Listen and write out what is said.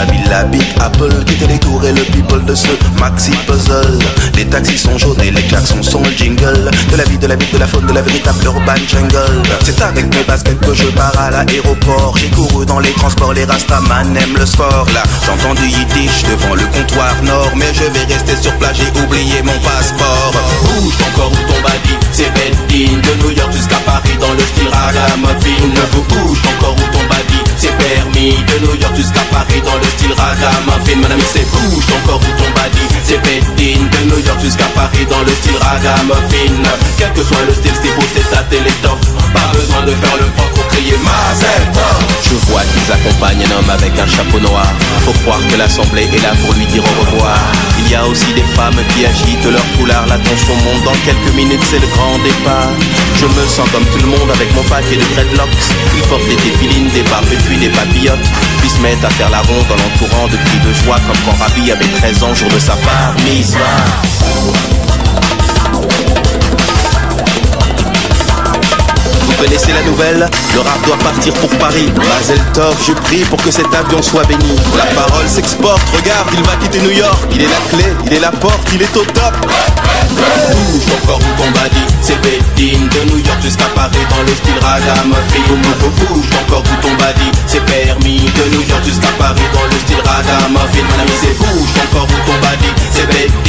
ma ville, la Big Apple, quitter les tours et le people de ce maxi puzzle. Les taxis sont jaunes et les klaxons sont le jingle de la vie, de la ville, de la faune, de la véritable urban jungle. C'est avec mes baskets que je pars à l'aéroport. J'ai couru dans les transports, les rastaman aiment le sport. Là, j'entends du yiddish devant le comptoir nord, mais je vais rester sur place, j'ai oublié mon passeport. Bouge ton corps ou ton body, c'est Bedding. De New York jusqu'à Paris dans le style ragamuffin. Bouge ton corps ou ton body, c'est permis. De New York jusqu'à Paris dans le style ragamuffin. Mon ami, c'est bouge ton corps ou ton body, c'est Bedding. De New York jusqu'à Paris dans le style ragamuffin. Quel que soit le style, c'est beau, c'est ta télétop. Pas besoin de faire le prof pour crier Mazel Tov. Je vois qu'ils accompagnent un homme avec un chapeau noir. Faut croire que l'assemblée est là pour lui dire au revoir. Il y a aussi des femmes qui agitent leur foulard. La tension monte, dans quelques minutes c'est le grand départ. Je me sens comme tout le monde avec mon paquet de dreadlocks. Ils portent des défilines, des barbes et puis des papillotes. Puis se mettent à faire la ronde en l'entourant de cris de joie. Comme quand Rabi avait 13 ans, jour de sa part mitzvah. Vous connaissez la nouvelle? Le rap doit partir pour Paris. Mazel Tov, je prie pour que cet avion soit béni. La parole s'exporte, regarde, il va quitter New York. Il est la clé, il est la porte, il est au top. Bouge ton corps ou ton body, c'est Bedding. De New York jusqu'à Paris dans le style ragamuffin. Bouge ton corps ou ton body, c'est permis. De New York jusqu'à Paris dans le style ragamuffin. Mon ami, c'est bouge ton corps ou ton body, c'est Bedding.